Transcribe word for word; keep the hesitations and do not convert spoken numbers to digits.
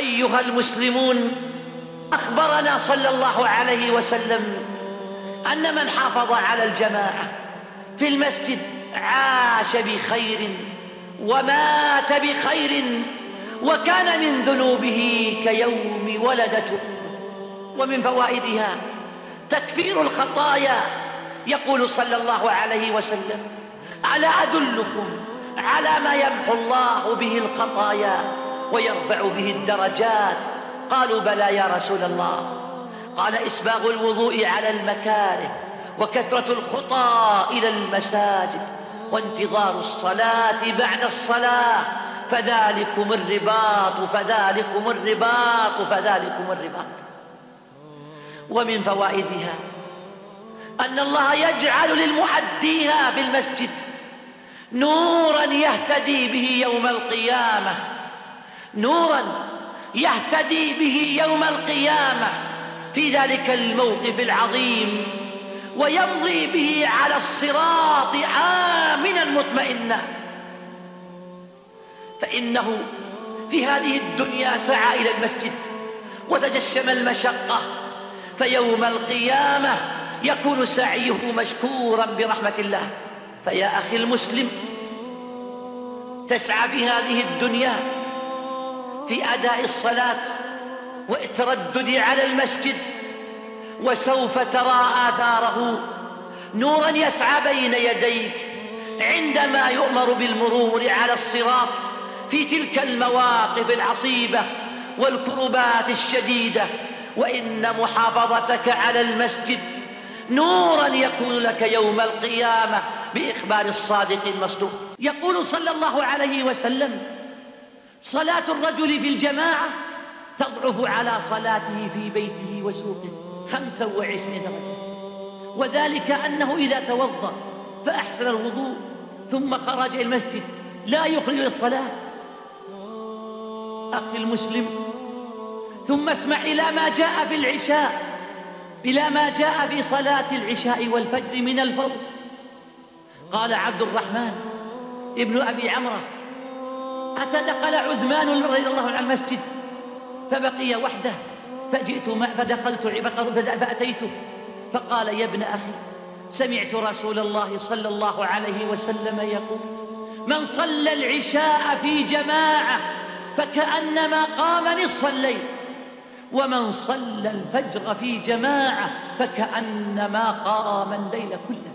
أيها المسلمون، أخبرنا صلى الله عليه وسلم أن من حافظ على الجماعة في المسجد عاش بخير ومات بخير، وكان من ذنوبه كيوم ولدته. ومن فوائدها تكفير الخطايا. يقول صلى الله عليه وسلم: ألا أدلكم على ما يمحو الله به الخطايا ويرفع به الدرجات؟ قالوا: بلى يا رسول الله. قال: إسباغ الوضوء على المكاره، وكثرة الخطى إلى المساجد، وانتظار الصلاة بعد الصلاة، فذلكم الرباط فذلكم الرباط فذلكم الرباط. ومن فوائدها أن الله يجعل للمؤديها بالمسجد نورا يهتدي به يوم القيامة، نورا يهتدي به يوم القيامة في ذلك الموقف العظيم، ويمضي به على الصراط آمنا مطمئنا. فإنه في هذه الدنيا سعى إلى المسجد وتجشم المشقة، فيوم القيامة يكون سعيه مشكورا برحمة الله. فيا أخي المسلم، تسعى في هذه الدنيا في أداء الصلاة والتردد على المسجد، وسوف ترى آثاره، نورا يسعى بين يديك عندما يؤمر بالمرور على الصراط في تلك المواقف العصيبة والكربات الشديدة. وإن محافظتك على المسجد نورا يكون لك يوم القيامة بإخبار الصادق المصدوق. يقول صلى الله عليه وسلم: صلاة الرجل في الجماعة تضعف على صلاته في بيته وسوقه خمسا وعشرين درجة، وذلك أنه إذا توضأ فأحسن الوضوء ثم خرج إلى المسجد لا يخرج للصلاة. أخي المسلم، ثم اسمع إلى ما جاء في العشاء، إلى ما جاء في صلاة العشاء والفجر من الفضل. قال عبد الرحمن ابن أبي عمرو: أتدخل عثمان رضي الله عنه المسجد فبقي وحده، فجئت مع فدخلت فأتيته فقال: يا ابن أخي، سمعت رسول الله صلى الله عليه وسلم يقول: من صلى العشاء في جماعة فكأنما قام نصف الليل، ومن صلى الفجر في جماعة فكأنما قام الليل كله.